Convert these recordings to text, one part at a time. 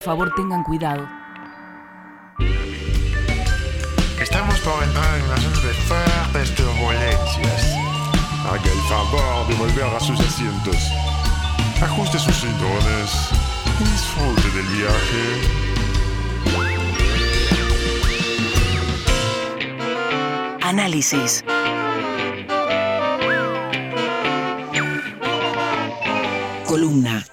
Por favor, tengan cuidado. Estamos por entrar en una zona de fuertes turbulencias. Haga el favor de volver a sus asientos. Ajuste sus cinturones y disfrute del viaje. Análisis. Columna.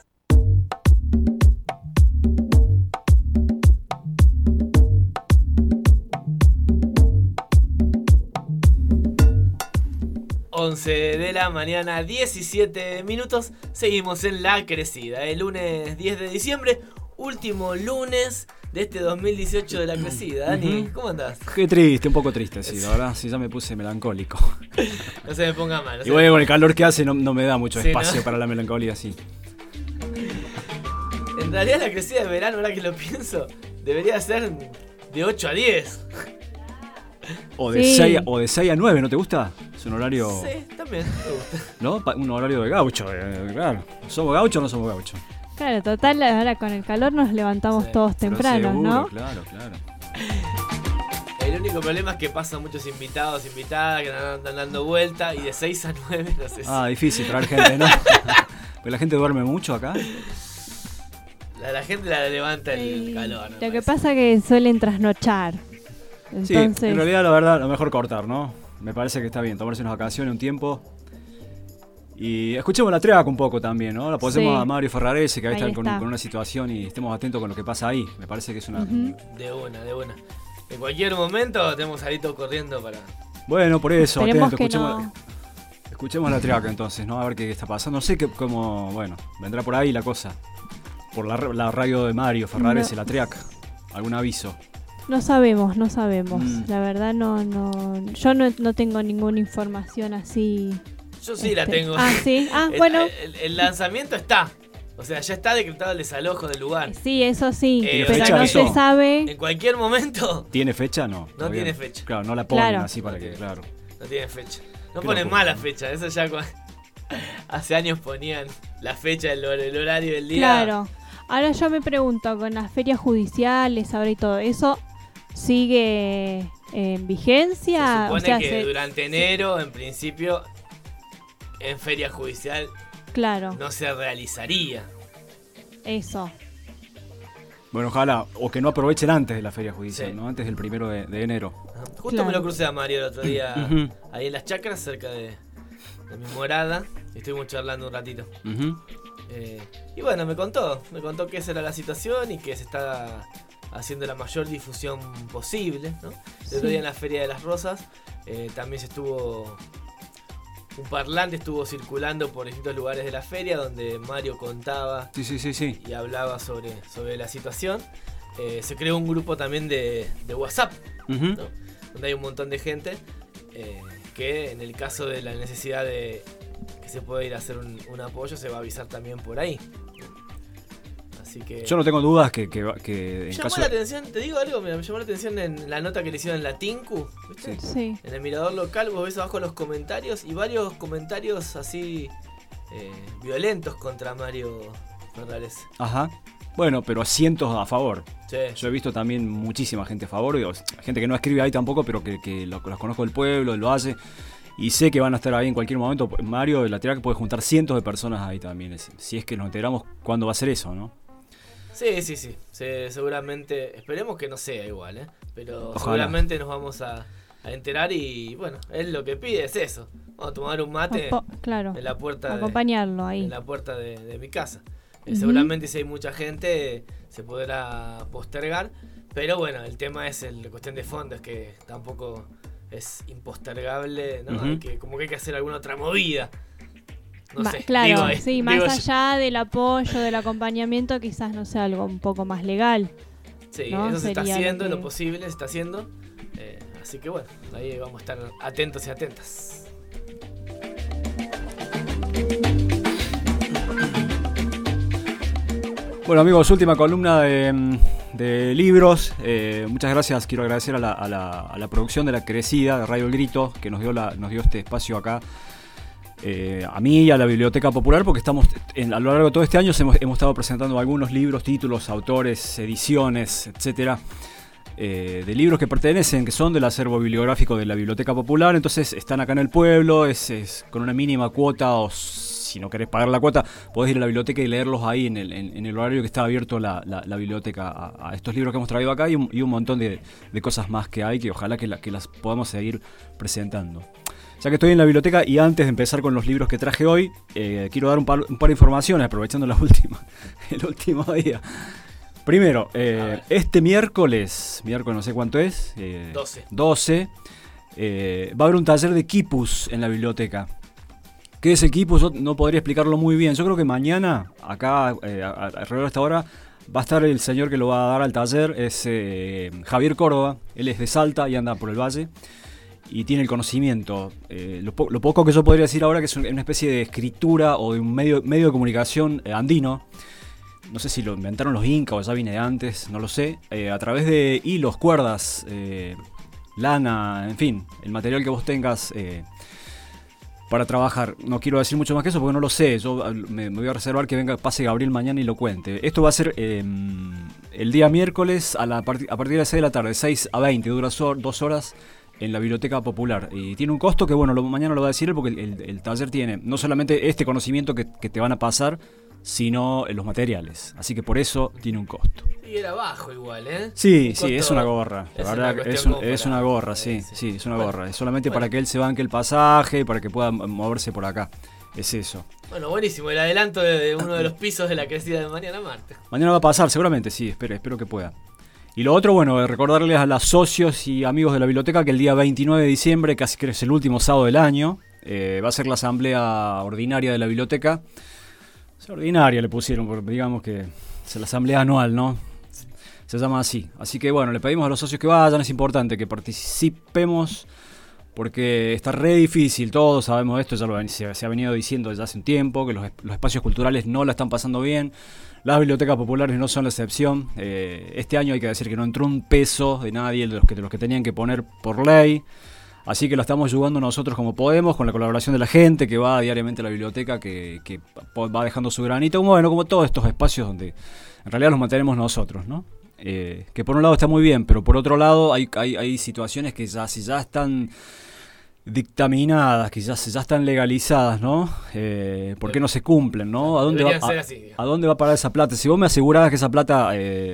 De la mañana, 17 minutos. Seguimos en La Crecida. El lunes 10 de diciembre, último lunes de este 2018 de La Crecida. Dani, ¿cómo andás? Qué triste, un poco triste, sí, la verdad. Sí, ya me puse melancólico. No se me ponga mal. Y bueno, con el calor que hace no me da mucho sí, espacio, ¿no?, para la melancolía, sí. En realidad La Crecida de verano, ahora que lo pienso, debería ser de 8 a 10. O de, sí. 6 a 9, ¿no te gusta? Es un horario... Sí, también me gusta. ¿No? Un horario de gaucho, claro. ¿Somos gauchos o no somos gauchos? Claro, total, ahora con el calor nos levantamos todos temprano, seguro, ¿no? Claro. El único problema es que pasan muchos invitados, invitadas, que andan dando vuelta, y de 6 a 9, no sé si... Difícil traer gente, ¿no? Porque la gente duerme mucho acá. La gente la levanta el calor, ¿no? Lo que pasa es que suelen trasnochar. Entonces... Sí, en realidad, la verdad, lo mejor cortar, ¿no? Me parece que está bien, tomarse unas vacaciones, un tiempo. Y escuchemos la Triac un poco también, ¿no? La posemos a Mario Ferrarese, que ahí está con una situación, y estemos atentos con lo que pasa ahí. Me parece que es una... De una. En cualquier momento tenemos a Arito corriendo para... Bueno, por eso, esperemos atento, escuchemos la Triac entonces, ¿no? A ver qué está pasando. No sé cómo, bueno, vendrá por ahí la cosa. Por la radio de Mario Ferrarese, la Triac. ¿Algún aviso? No sabemos. La verdad yo no tengo ninguna información así. Yo sí la tengo. Sí. Bueno. El lanzamiento está. O sea, ya está decretado el desalojo del lugar. Sí, eso sí, pero fecha, no se sabe. En cualquier momento. ¿Tiene fecha? No tiene fecha. Claro, no la ponen así para que, claro. No tiene fecha. No ponen mala fecha. Eso ya hace años ponían la fecha, el horario del día. Claro. Ahora yo me pregunto, con las ferias judiciales ahora y todo eso, ¿sigue en vigencia? Se supone que durante enero, en principio, en feria judicial no se realizaría. Eso. Bueno, ojalá, o que no aprovechen antes de la feria judicial, ¿no? Antes del 1 de enero. Justo me lo crucé a Mario el otro día, ahí en las chacras, cerca de mi morada. Estuvimos charlando un ratito. Y bueno, me contó que esa era la situación y que se está haciendo la mayor difusión posible, ¿no? El otro día en la Feria de las Rosas también un parlante estuvo circulando por distintos lugares de la feria donde Mario contaba sí. y hablaba sobre la situación. Se creó un grupo también de WhatsApp, ¿no? Donde hay un montón de gente que en el caso de la necesidad de que se pueda ir a hacer un apoyo se va a avisar también por ahí. Así que yo no tengo dudas que en llamó caso... la atención, te digo algo, me llamó la atención en la nota que le hicieron en la Tinku, ¿viste? Sí. En el mirador local vos ves abajo los comentarios y varios comentarios así violentos contra Mario Ferrarese. Ajá. Bueno, pero cientos a favor. Sí. Yo he visto también muchísima gente a favor, gente que no escribe ahí tampoco, pero que los conozco del pueblo, lo hace. Y sé que van a estar ahí en cualquier momento. Mario de la Triac puede juntar cientos de personas ahí también. Si es que nos enteramos cuándo va a ser eso, ¿no? Sí. Seguramente, esperemos que no sea igual, pero ojalá. Seguramente nos vamos a enterar y bueno, él lo que pide es eso. Vamos a tomar un mate en la puerta acompañarlo ahí. En la puerta de mi casa. Seguramente si hay mucha gente se podrá postergar, pero bueno, el tema es la cuestión de fondo, es que tampoco es impostergable, ¿no? Hay que hacer alguna otra movida. No sé. Claro, más allá del apoyo, del acompañamiento, quizás no sea algo un poco más legal. Sí, ¿no? eso se está haciendo, lo posible se está haciendo. Así que bueno, ahí vamos a estar atentos y atentas. Bueno, amigos, última columna de libros. Muchas gracias, quiero agradecer a la producción de La Crecida, de Radio El Grito, que nos dio este espacio acá a mí y a la Biblioteca Popular, porque a lo largo de todo este año hemos estado presentando algunos libros, títulos, autores, ediciones, etcétera, de libros que son del acervo bibliográfico de la Biblioteca Popular. Entonces están acá en el pueblo, es con una mínima cuota, o si no querés pagar la cuota, podés ir a la biblioteca y leerlos ahí en el horario que está abierto la biblioteca a estos libros que hemos traído acá y un montón de cosas más que hay, que ojalá que las podamos seguir presentando. Ya que estoy en la biblioteca y antes de empezar con los libros que traje hoy, quiero dar un par de informaciones, aprovechando el último día. Primero, este miércoles no sé cuánto es, 12, va a haber un taller de quipus en la biblioteca. ¿Qué es el quipus? Yo no podría explicarlo muy bien. Yo creo que mañana, acá, alrededor de esta hora, va a estar el señor que lo va a dar al taller, es Javier Córdoba. Él es de Salta y anda por el valle. Y tiene el conocimiento. Lo poco que yo podría decir ahora, que es una especie de escritura o de un medio de comunicación andino. No sé si lo inventaron los incas o ya viene de antes, no lo sé. A través de hilos, cuerdas, lana, en fin, el material que vos tengas para trabajar. No quiero decir mucho más que eso porque no lo sé. Yo me voy a reservar que pase Gabriel mañana y lo cuente. Esto va a ser el día miércoles a partir de las 6 de la tarde, 6 a 20, dura 2 horas. En la Biblioteca Popular. Y tiene un costo que, bueno, mañana lo va a decir él, porque el taller tiene no solamente este conocimiento que te van a pasar, sino los materiales. Así que por eso tiene un costo. Y era bajo igual, ¿eh? Sí, es una gorra. La verdad que es una gorra, sí, es una gorra. Es solamente para que él se banque el pasaje, para que pueda moverse por acá. Es eso. Bueno, buenísimo. El adelanto de uno de los pisos de la crecida de mañana martes. Mañana va a pasar, seguramente, sí. Espero que pueda. Y lo otro, bueno, recordarles a los socios y amigos de la biblioteca que el día 29 de diciembre, casi que es el último sábado del año, va a ser la asamblea ordinaria de la biblioteca. Ordinaria le pusieron, porque digamos que es la asamblea anual, ¿no? Se llama así. Así que bueno, le pedimos a los socios que vayan, es importante que participemos, porque está re difícil, todos sabemos esto, se ha venido diciendo desde hace un tiempo, que los espacios culturales no la están pasando bien. Las bibliotecas populares no son la excepción. Este año hay que decir que no entró un peso de nadie de los que tenían que poner por ley. Así que lo estamos ayudando nosotros como podemos, con la colaboración de la gente que va diariamente a la biblioteca, que va dejando su granito. Bueno, como todos estos espacios donde en realidad los mantenemos nosotros, ¿no? Que por un lado está muy bien, pero por otro lado hay situaciones que ya están dictaminadas, que ya están legalizadas, ¿no? ¿Por qué no se cumplen, no? ¿A dónde va a parar esa plata? Si vos me asegurabas que esa plata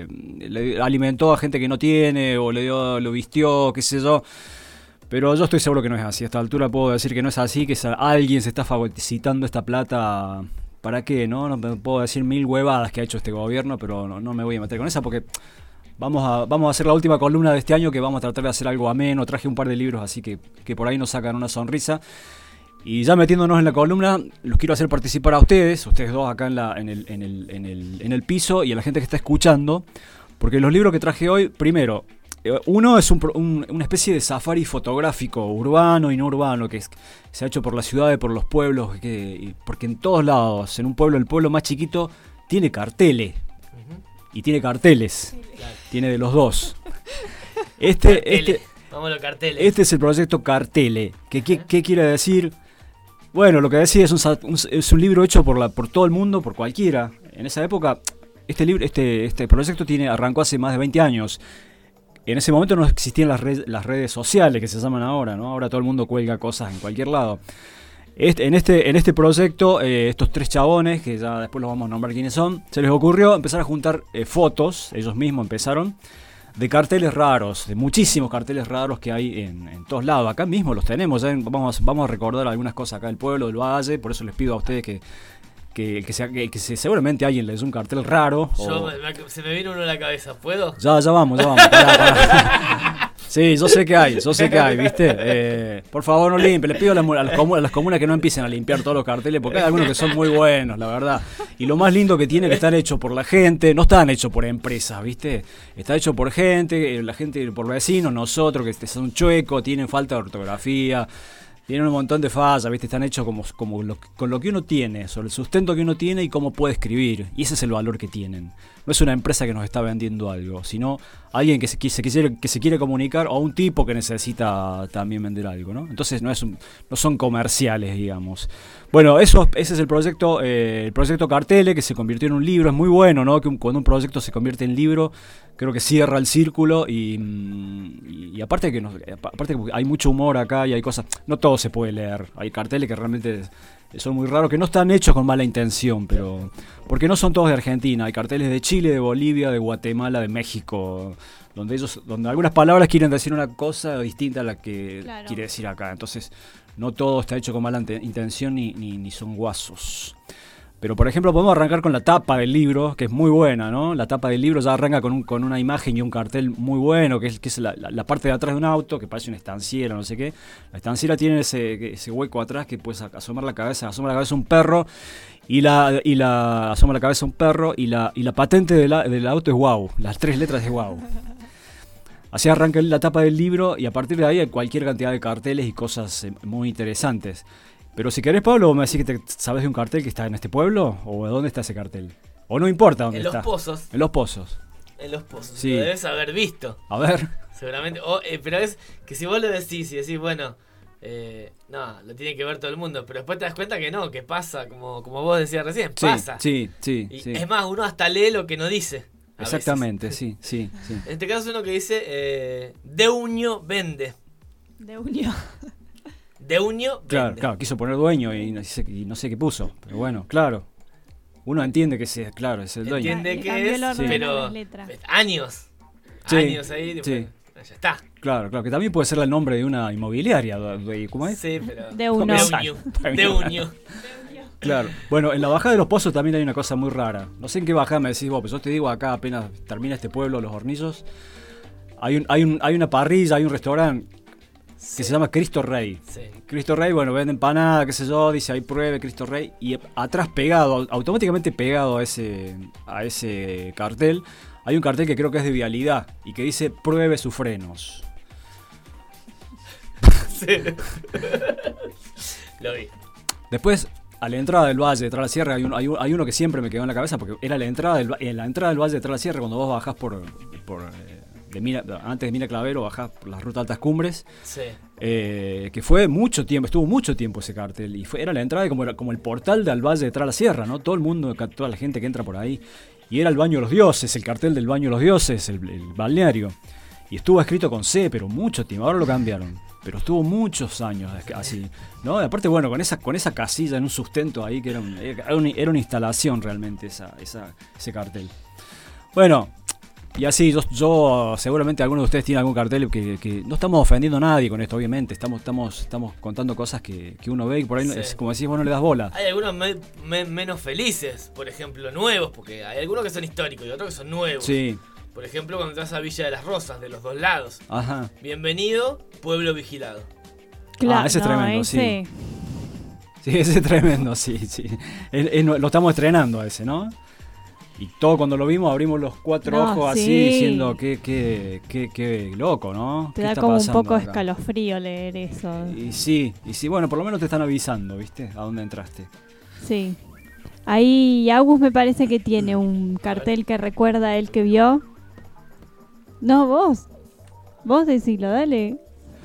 le alimentó a gente que no tiene, o lo vistió, qué sé yo, pero yo estoy seguro que no es así. A esta altura puedo decir que no es así, que alguien se está fagocitando esta plata. ¿Para qué, no? No puedo decir 1000 huevadas que ha hecho este gobierno, pero no me voy a meter con esa porque vamos a hacer la última columna de este año, que vamos a tratar de hacer algo ameno. Traje un par de libros así que por ahí nos sacan una sonrisa. Y ya metiéndonos en la columna, los quiero hacer participar a ustedes dos acá en el piso, y a la gente que está escuchando, porque los libros que traje hoy, primero, uno es una especie de safari fotográfico, urbano y no urbano, que se ha hecho por la ciudad y por los pueblos, porque en todos lados, en el pueblo más chiquito, tiene carteles. Y tiene carteles. Claro. Tiene de los dos. Vamos a los carteles. Este es el proyecto Cartele. ¿Qué quiere decir? Bueno, lo que decía es un libro hecho por todo el mundo, por cualquiera. En esa época, este proyecto arrancó hace más de 20 años. En ese momento no existían las redes sociales que se llaman ahora, ¿no? Ahora todo el mundo cuelga cosas en cualquier lado. En este proyecto, estos 3 chabones, que ya después los vamos a nombrar quiénes son, se les ocurrió empezar a juntar fotos, ellos mismos empezaron, de carteles raros, de muchísimos carteles raros que hay en todos lados. Acá mismo los tenemos, vamos a recordar algunas cosas acá del pueblo, del valle, por eso les pido a ustedes que seguramente alguien les dio un cartel raro. Se me vino uno a la cabeza, ¿puedo? Ya vamos. Pará. Sí, yo sé que hay, ¿viste? Por favor, no limpien. Les pido a las comunas que no empiecen a limpiar todos los carteles, porque hay algunos que son muy buenos, la verdad. Y lo más lindo que tiene que están hechos por la gente, no están hechos por empresas, ¿viste? Está hecho por gente, la gente, por vecinos, nosotros, que son chuecos, tienen falta de ortografía, Tienen un montón de fallas, ¿viste? Están hechos con lo que uno tiene, sobre el sustento que uno tiene y cómo puede escribir. Y ese es el valor que tienen. No es una empresa que nos está vendiendo algo, sino alguien que se quiere comunicar o un tipo que necesita también vender algo, ¿no? Entonces no son comerciales, digamos. Bueno, ese es el proyecto Cartele, que se convirtió en un libro. Es muy bueno, ¿no? Cuando un proyecto se convierte en libro, creo que cierra el círculo y aparte que hay mucho humor acá y hay cosas, no todo se puede leer. Hay carteles que realmente son muy raros, que no están hechos con mala intención, pero porque no son todos de Argentina. Hay carteles de Chile, de Bolivia, de Guatemala, de México, donde algunas palabras quieren decir una cosa distinta a la que quiere decir acá. Entonces, no todo está hecho con mala intención ni son guasos. Pero, por ejemplo, podemos arrancar con la tapa del libro, que es muy buena, ¿no? La tapa del libro ya arranca con una imagen y un cartel muy bueno, que es la parte de atrás de un auto, que parece una estanciera, no sé qué. La estanciera tiene ese hueco atrás que puedes asoma la cabeza un perro, asoma la cabeza un perro, y la patente del auto es wow, las 3 letras es wow. Así arranca la tapa del libro y a partir de ahí hay cualquier cantidad de carteles y cosas muy interesantes. Pero si querés, Pablo, me decís que sabes de un cartel que está en este pueblo, o de dónde está ese cartel. O no importa dónde está. En Los Pozos. En Los Pozos. En Los Pozos. Sí. Lo debes haber visto. A ver. Seguramente. Pero es que si vos lo decís y decís, bueno, no, lo tiene que ver todo el mundo. Pero después te das cuenta que no, que pasa, como vos decías recién, pasa. Sí. Es más, uno hasta lee lo que no dice. Exactamente, sí. En este caso es uno que dice, Deuño vende. Deuño. Deuño vende. Claro, quiso poner dueño y no sé qué puso. Pero bueno, claro. Uno entiende que es el dueño. Entiende que es, pero años ahí, después, ya está. Claro, que también puede ser el nombre de una inmobiliaria. ¿Cómo es? Sí, pero... Deuño. Claro. Bueno, en la bajada de Los Pozos también hay una cosa muy rara. No sé en qué bajada me decís vos, pero yo te digo acá apenas termina este pueblo, Los Hornillos, hay una parrilla, hay un restaurante que se llama Cristo Rey. Sí. Cristo Rey, bueno, vende empanada, qué sé yo, dice ahí pruebe Cristo Rey, y atrás automáticamente pegado a ese cartel, hay un cartel que creo que es de vialidad y que dice pruebe sus frenos. Sí. Lo vi. Después, a la entrada del Valle de Tras la Sierra hay uno que siempre me quedó en la cabeza porque era la entrada del Valle de Tras la Sierra, cuando vos bajás antes de Mina Clavero, bajás por las rutas Altas Cumbres. Sí. Que fue mucho tiempo, estuvo mucho tiempo ese cartel y era la entrada como el portal del Valle de Tras la Sierra, ¿no? Todo el mundo, toda la gente que entra por ahí, y era el Baño de los Dioses, el cartel del Baño de los Dioses, el balneario, y estuvo escrito con C, pero mucho tiempo. Ahora lo cambiaron, pero estuvo muchos años así, ¿no? Y aparte, bueno, con esa casilla en un sustento ahí que era una instalación realmente ese cartel. Bueno, y así yo seguramente algunos de ustedes tienen algún cartel que no estamos ofendiendo a nadie con esto, obviamente. Estamos contando cosas que uno ve y por ahí, sí, como decís, vos no le das bola. Hay algunos menos felices, por ejemplo, nuevos, porque hay algunos que son históricos y otros que son nuevos. Sí. Por ejemplo, cuando entras a Villa de las Rosas, de los dos lados. Ajá. Bienvenido, pueblo vigilado. Claro, ese es tremendo, sí. Sí, ese es tremendo, sí. Lo estamos estrenando a ese, ¿no? Y todo cuando lo vimos abrimos los 4 ojos así, diciendo qué loco, ¿no? Te da como un poco escalofrío leer eso. Y sí, bueno, por lo menos te están avisando, ¿viste? A dónde entraste. Sí. Ahí Agus me parece que tiene un cartel que recuerda a él que vio. No, vos decilo, dale.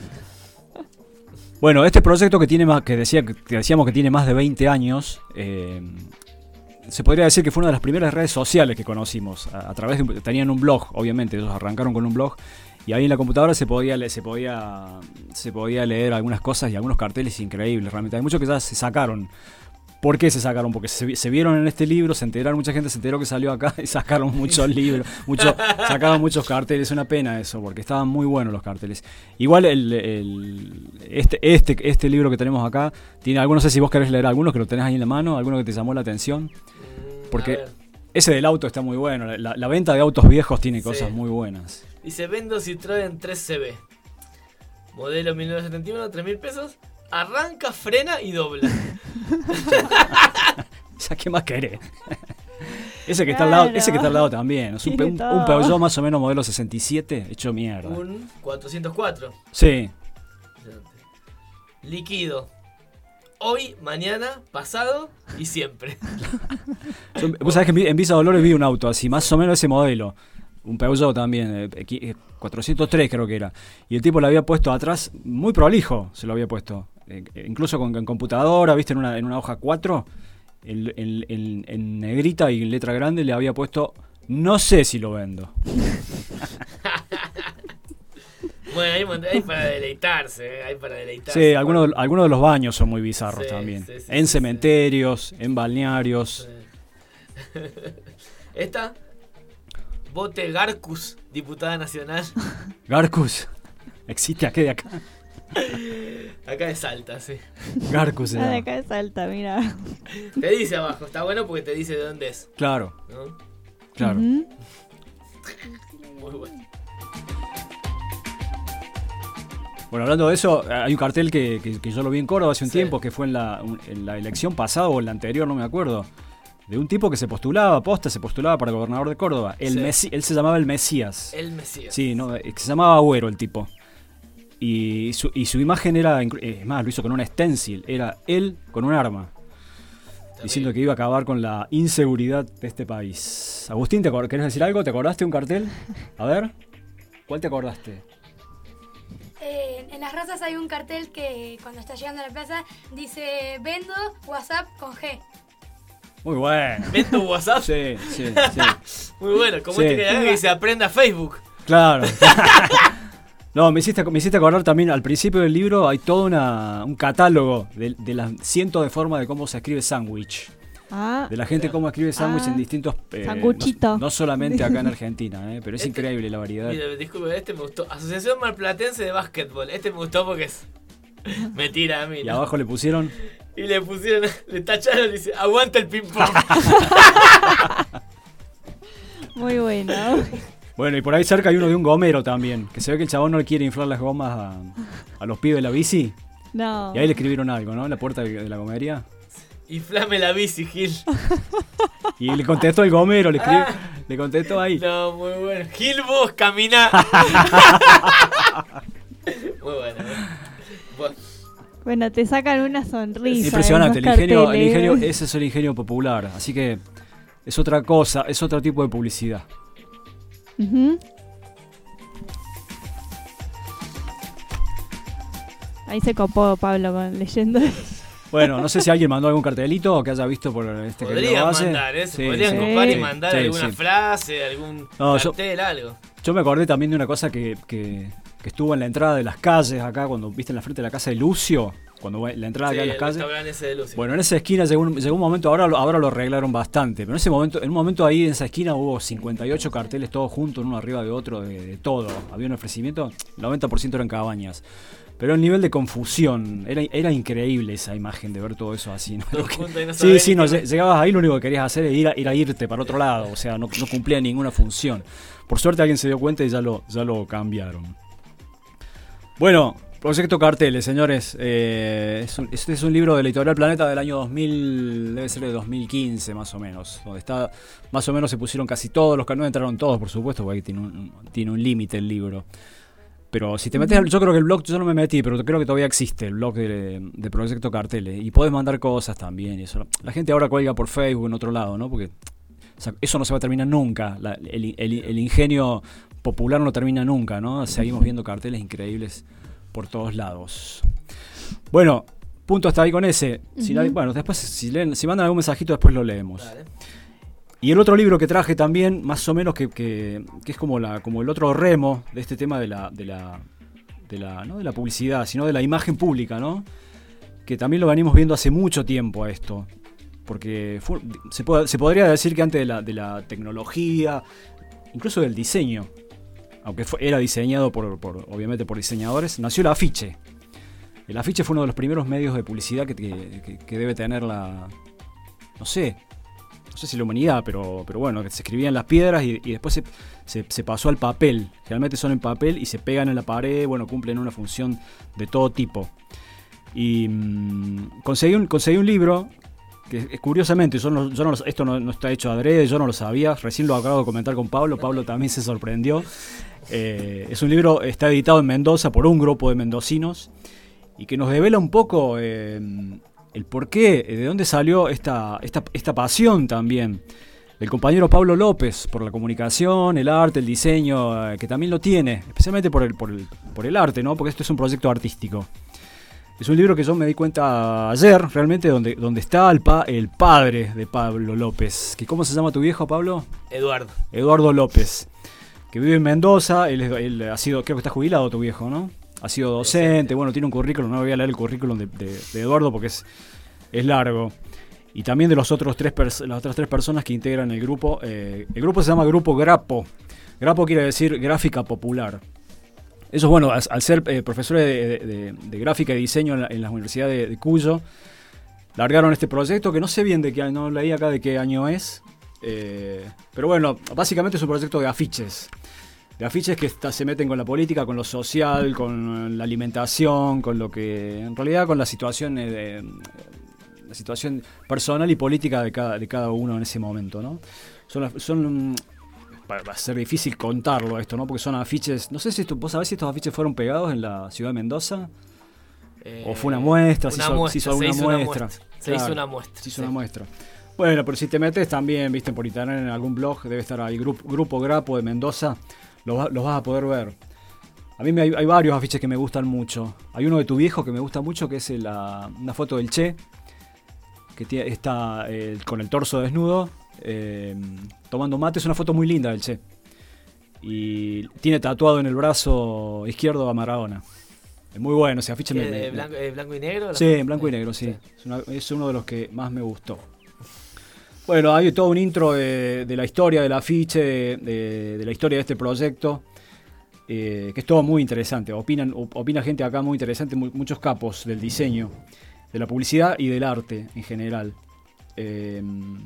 Bueno, este proyecto que decíamos que tiene más de 20 años, se podría decir que fue una de las primeras redes sociales que conocimos. A través tenían un blog, obviamente, ellos arrancaron con un blog y ahí en la computadora se podía leer algunas cosas y algunos carteles increíbles. Realmente hay muchos que ya se sacaron. ¿Por qué se sacaron? Porque se vieron en este libro, mucha gente se enteró que salió acá y sacaron muchos libros, sacaron muchos carteles. Es una pena eso, porque estaban muy buenos los carteles. Igual este libro que tenemos acá tiene algunos, no sé si vos querés leer algunos, que lo tenés ahí en la mano, alguno que te llamó la atención. Porque ese del auto está muy bueno, la venta de autos viejos tiene cosas muy buenas. Dice, vendo Citroën 3CB, modelo 1971, 3.000 pesos. Arranca, frena y dobla. ¿Qué más querés? Ese que está al lado también. Es un Peugeot más o menos modelo 67, hecho mierda. Un 404. Sí. liquido. Hoy, mañana, pasado y siempre. Vos sabés que en Villa Dolores vi un auto así, más o menos ese modelo. Un Peugeot también, 403 creo que era. Y el tipo le había puesto atrás, muy prolijo se lo había puesto. Incluso con computadora, viste, en una hoja 4, en negrita y en letra grande le había puesto, no sé si lo vendo. Bueno, hay para deleitarse, hay para deleitarse. Sí, algunos de los baños son muy bizarros Sí, también. sí, En sí, cementerios, en balnearios. Esta, Bote Garcus, diputada nacional. Garcus, ¿existe aquí de acá? Acá de Salta, sí. Garcus Ah, de era. acá de Salta, mira. Te dice abajo, está bueno porque te dice de dónde es, Claro, ¿no? claro. Ujú. Muy bueno. Bueno, hablando de eso, hay un cartel que yo lo vi en Córdoba hace un Sí. tiempo, que fue en la elección pasada o en la anterior, no me acuerdo, de un tipo que se postulaba para gobernador de Córdoba. Él se llamaba el Mesías. El Mesías. Sí, no, que se llamaba Agüero el tipo. Y su imagen era, es más, lo hizo con una stencil, era él con un arma, diciendo que iba a acabar con la inseguridad de este país. Agustín, ¿querés decir algo? ¿Te acordaste de un cartel? A ver, ¿cuál te acordaste? En Las Rosas hay un cartel que cuando está llegando a la plaza dice vendo WhatsApp con G. Muy bueno. ¿Ven tu WhatsApp? Sí, sí, sí. Muy bueno, como Sí. este que se aprenda Facebook. Claro. No, me hiciste acordar también, al principio del libro hay todo un catálogo de las cientos de formas de cómo se escribe sándwich. Ah, De la gente cómo escribe sándwich Ah, en distintos... sanguchito. no solamente acá en Argentina, pero es Este- increíble la variedad. Mira, disculpe, este me gustó. Asociación Marplatense de Básquetbol. Este me gustó porque es. Me tira a mí. Y ¿no? abajo le pusieron... Y le pusieron, le tacharon y dice, aguanta el ping-pong. muy bueno. Bueno, y por ahí cerca hay uno de un gomero también, que se ve que el chabón no le quiere inflar las gomas a los pibes de la bici. No. Y ahí le escribieron algo, ¿no? En la puerta de la gomería. Inflame la bici, Gil. Y le contestó el gomero, le contestó ahí. No, muy bueno. Gil, vos, caminá. Muy bueno. Bueno, Bueno, te sacan una sonrisa. Impresionante, esos carteles. ese es el ingenio popular, así que es otra cosa, es otro tipo de publicidad. Ujú. Ahí se copó Pablo leyendo. Bueno, no sé si alguien mandó algún cartelito o que haya visto por este que lo podrían hace. mandar, ¿eh? Se Sí, podrían sí, copar y sí, mandar sí, alguna sí. frase, algún No, yo- cartel, algo. Yo me acordé también de una cosa que estuvo en la entrada de las calles acá, cuando viste en la frente de la casa de Lucio, cuando la entrada Sí, acá en las el calles. restaurante ese de Lucio. Bueno, en esa esquina llegó un momento, ahora lo arreglaron bastante, pero en un momento ahí en esa esquina hubo 58 carteles todos juntos, uno arriba de otro, de todo. Había un ofrecimiento, el 90% eran cabañas. Pero el nivel de confusión, era increíble esa imagen de ver todo eso así, ¿no? Todos juntos y no Sí, sabés sí, ni no, qué- llegabas ahí, lo único que querías hacer era irte para otro lado, o sea, no cumplía ninguna función. Por suerte alguien se dio cuenta y ya lo cambiaron. Bueno, Proyecto Carteles, señores. Este es un libro de la Editorial Planeta del año 2000, debe ser de 2015 más o menos, donde está, más o menos se pusieron casi todos los no entraron todos, por supuesto, porque ahí tiene un límite el libro. Pero si te metes, yo creo que el blog, yo no me metí, pero creo que todavía existe el blog de Proyecto Carteles. Y podés mandar cosas también. Y eso. La gente ahora cuelga por Facebook en otro lado, ¿no? Porque o sea, eso no se va a terminar nunca. El ingenio popular no termina nunca, ¿no? Seguimos viendo carteles increíbles por todos lados. Bueno, punto hasta ahí con ese. Bueno, después si mandan algún mensajito, después lo leemos. Dale. Y el otro libro que traje también, más o menos que es como el otro remo de este tema de la no de la publicidad, sino de la imagen pública, ¿no? Que también lo venimos viendo hace mucho tiempo a esto. Porque se podría decir que antes de la tecnología, incluso del diseño, aunque era diseñado obviamente por diseñadores, nació el afiche. El afiche fue uno de los primeros medios de publicidad que debe tener no sé si la humanidad, pero bueno, que se escribían las piedras y después se pasó al papel. Generalmente son en papel y se pegan en la pared, bueno, cumplen una función de todo tipo. Y conseguí un libro que curiosamente, esto no está hecho adrede, yo no lo sabía, recién lo acabo de comentar con Pablo también se sorprendió. Es un libro, está editado en Mendoza por un grupo de mendocinos y que nos devela un poco el porqué, de dónde salió esta pasión también del compañero Pablo López por la comunicación, el arte, el diseño, que también lo tiene, especialmente por el arte, ¿no? Porque esto es un proyecto artístico. Es un libro que yo me di cuenta ayer, realmente, donde está el padre de Pablo López. ¿Cómo se llama tu viejo, Pablo? Eduardo. Eduardo López, que vive en Mendoza. Él ha sido, creo que está jubilado tu viejo, ¿no? Ha sido docente, bueno, tiene un currículum, no voy a leer el currículum de Eduardo porque es largo. Y también de las otras tres personas que integran el grupo. El grupo se llama Grupo Grapo. Grapo quiere decir Gráfica Popular. Eso es bueno, al ser profesores de gráfica y diseño en la Universidad de Cuyo, largaron este proyecto que no sé bien de qué año, no leí acá de qué año es. Pero bueno, básicamente es un proyecto de afiches. De afiches que se meten con la política, con lo social, con la alimentación, con lo que, en realidad, con la situación personal y política de cada uno en ese momento, ¿no? Va a ser difícil contarlo esto, ¿no? Porque son afiches, no sé si vos sabés si estos afiches fueron pegados en la ciudad de Mendoza, o fue una muestra, se hizo una muestra. Bueno, pero si te metes también, viste, por internet en algún blog, debe estar ahí, Grupo Grapo de Mendoza, los vas a poder ver. A mí hay varios afiches que me gustan mucho. Hay uno de tu viejo que me gusta mucho, que es una foto del Che, que está con el torso desnudo, tomando mate. Es una foto muy linda del Che. Y tiene tatuado en el brazo izquierdo a Maradona. Es muy bueno ese afiche. ¿Blanco y negro? Sí, en blanco y negro, sí. Es uno de los que más me gustó. Bueno, hay todo un intro de la historia del afiche, de la historia de este proyecto, que es todo muy interesante. Opina gente acá muy interesante, muchos capos del diseño, de la publicidad y del arte en general. No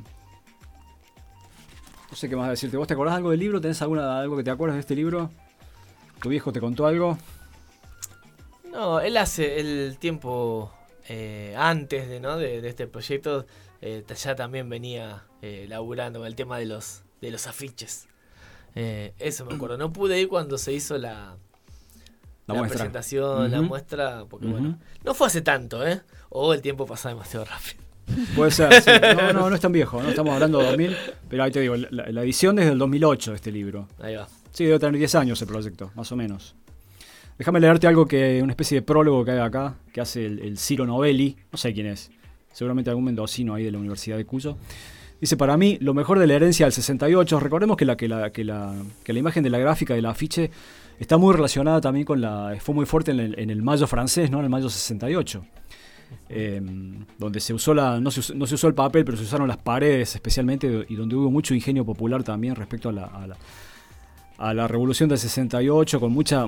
sé qué más decirte. ¿Vos te acordás algo del libro? ¿Tenés algo que te acuerdas de este libro? ¿Tu viejo te contó algo? No, él hace el tiempo antes de este proyecto, ya también venía laburando con el tema de los afiches. Eso me acuerdo. No pude ir cuando se hizo la presentación, la muestra, porque bueno, no fue hace tanto, o el tiempo pasa demasiado rápido. Puede ser, sí. No es tan viejo, no estamos hablando de 2000, pero ahí te digo, la edición es del 2008 de este libro. Ahí va. Sí, debe tener 10 años el proyecto, más o menos. Déjame leerte algo una especie de prólogo que hay acá, que hace el Ciro Novelli, no sé quién es, seguramente algún mendocino ahí de la Universidad de Cuyo. Dice, para mí, lo mejor de la herencia del 68, recordemos que la imagen de la gráfica del afiche está muy relacionada también fue muy fuerte en el mayo francés, ¿no? En el mayo 68. Donde no se usó el papel, pero se usaron las paredes especialmente, y donde hubo mucho ingenio popular también respecto a la revolución del 68, con mucha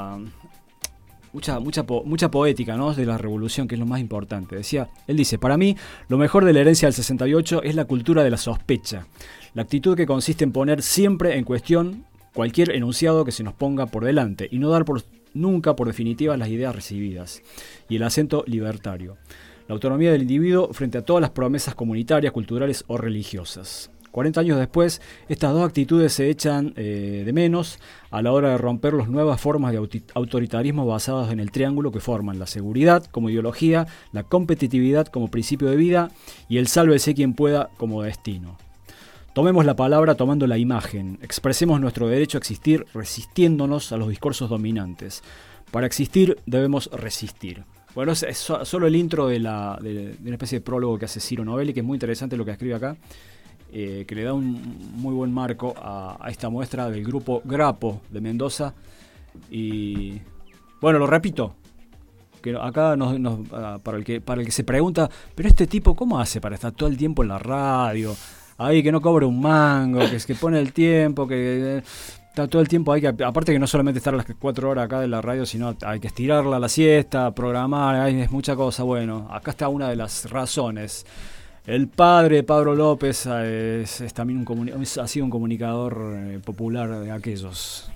poética, ¿no? De la revolución, que es lo más importante. Él dice, para mí, lo mejor de la herencia del 68 es la cultura de la sospecha, la actitud que consiste en poner siempre en cuestión cualquier enunciado que se nos ponga por delante y no dar nunca por definitivas las ideas recibidas, y el acento libertario, la autonomía del individuo frente a todas las promesas comunitarias, culturales o religiosas. 40 años después, estas dos actitudes se echan de menos a la hora de romper las nuevas formas de autoritarismo basadas en el triángulo que forman la seguridad como ideología, la competitividad como principio de vida y el sálvese quien pueda como destino. Tomemos la palabra tomando la imagen, expresemos nuestro derecho a existir resistiéndonos a los discursos dominantes. Para existir debemos resistir. Bueno, es solo el intro de una especie de prólogo que hace Ciro Novelli, que es muy interesante lo que escribe acá, que le da un muy buen marco a esta muestra del grupo Grapo de Mendoza. Y bueno, lo repito, que acá para el que se pregunta, pero este tipo ¿cómo hace para estar todo el tiempo en la radio? Ahí que no cobra un mango, que pone el tiempo, que está todo el tiempo ahí, que aparte que no solamente estar las 4 horas acá de la radio, sino hay que estirarla a la siesta, programar, es mucha cosa. Bueno, acá está una de las razones. El padre de Pablo López es también ha sido un comunicador popular de aquellos.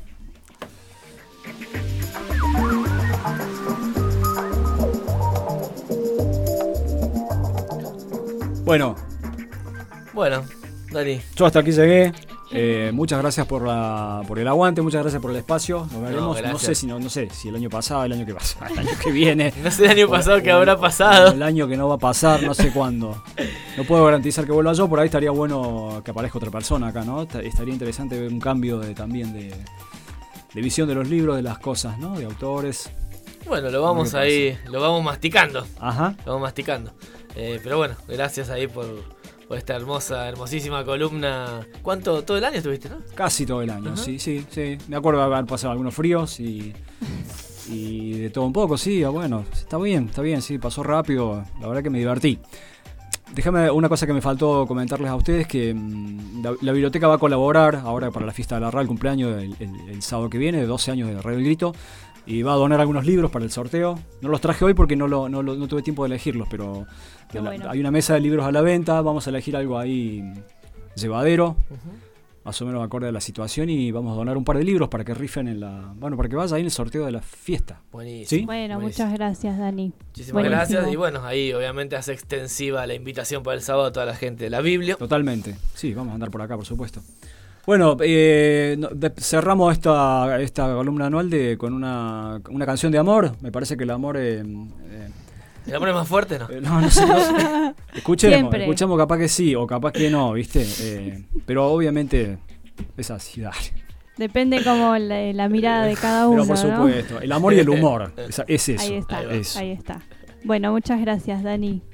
Bueno, Dani. Yo hasta aquí llegué. Muchas gracias por el aguante, muchas gracias por el espacio. Nos veremos, no sé si el año pasado, el año que pasa, el año que viene. No sé el año pasado que habrá pasado. El año que no va a pasar, no sé cuándo. No puedo garantizar que vuelva yo, por ahí estaría bueno que aparezca otra persona acá, ¿no? Estaría interesante ver un cambio también de visión de los libros, de las cosas, ¿no? De autores. Bueno, lo vamos masticando. Ajá. Lo vamos masticando. Pero bueno, gracias ahí por esta hermosísima columna. ¿Cuánto? ¿Todo el año estuviste, no? Casi todo el año, sí. Me acuerdo de haber pasado algunos fríos y de todo un poco, sí. Bueno, está bien, sí, pasó rápido. La verdad que me divertí. Déjame una cosa que me faltó comentarles a ustedes, que la biblioteca va a colaborar ahora para la fiesta de la RAL, el cumpleaños el sábado que viene, de 12 años de Radio El Grito, y va a donar algunos libros para el sorteo. No los traje hoy porque no tuve tiempo de elegirlos, pero bueno. Hay una mesa de libros a la venta, vamos a elegir algo ahí llevadero, más o menos acorde a la situación, y vamos a donar un par de libros para que rifen para que vaya ahí en el sorteo de la fiesta. Buenísimo. ¿Sí? Bueno, buenísimo. Muchas gracias, Dani. Muchísimas gracias. Y bueno, ahí obviamente hace extensiva la invitación para el sábado a toda la gente de la Biblia. Totalmente. Sí, vamos a andar por acá, por supuesto. Bueno, cerramos esta columna anual con una canción de amor. Me parece que el amor... ¿El amor es más fuerte, no? No sé. Escuchemos capaz que sí o capaz que no, ¿viste? Pero obviamente es así, dale. Depende como la mirada de cada uno, pero por supuesto, ¿no? El amor y el humor. Es eso. Ahí está. Bueno, muchas gracias, Dani.